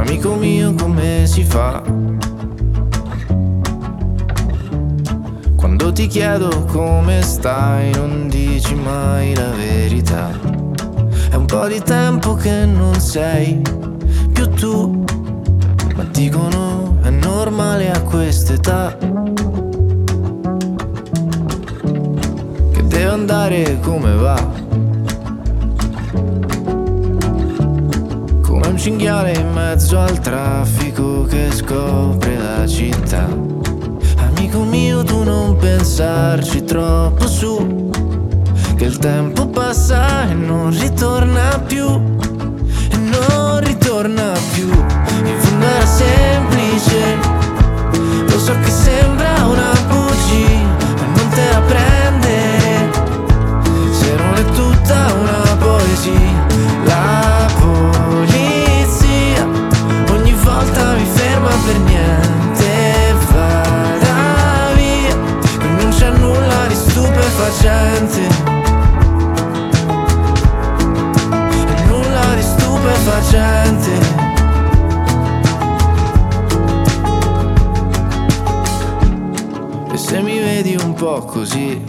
amico mio, come si fa? Quando ti chiedo come stai non dici mai la verità. È un po' di tempo che non sei più tu, ma dicono è normale a quest'età che deve andare come va, come un cinghiale in mezzo al traffico che scopre la città. Amico mio, tu non pensarci troppo su, che il tempo passa e non ritorna più, e non ritorna più. In fondo era semplice, lo so che sembra una bugia, ma non te la prendere se non è tutta una poesia. La polizia ogni volta mi ferma per niente e vada via, che non c'è nulla di stupefacente, e nulla di stupefacente. E se mi vedi un po' così,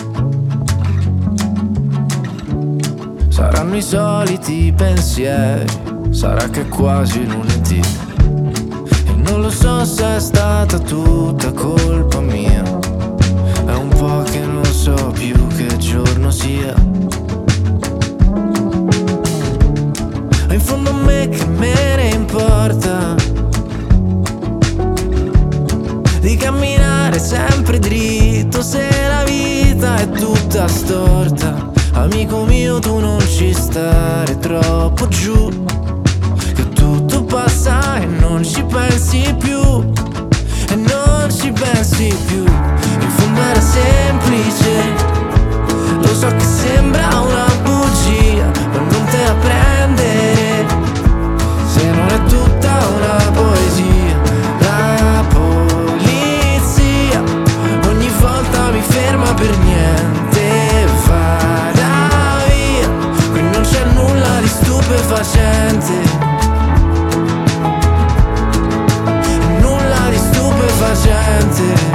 saranno i soliti pensieri, sarà che è quasi lunedì, e non lo so se è stata tutta colpa mia, è un po' che non so più che giorno sia. Ma in fondo a me che me ne importa di camminare sempre dritto se la vita è tutta storta. Amico mio, tu non ci stare troppo giù, che tutto passa e non ci pensi più, e non ci pensi più. In fondo era semplice, lo so che sembra una bugia, ma non te la prendere se non è tutta una poesia. La polizia ogni volta mi ferma per niente e vada via, qui non c'è nulla di stupefacente, nulla di stupefacente.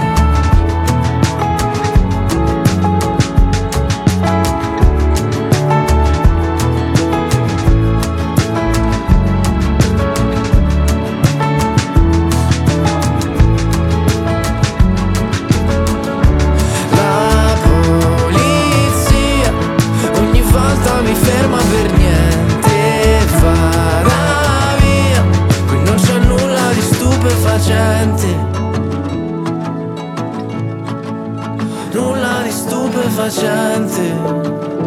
La polizia ogni volta mi ferma per niente e vada via, qui non c'è nulla di stupefacente, nulla di stupefacente.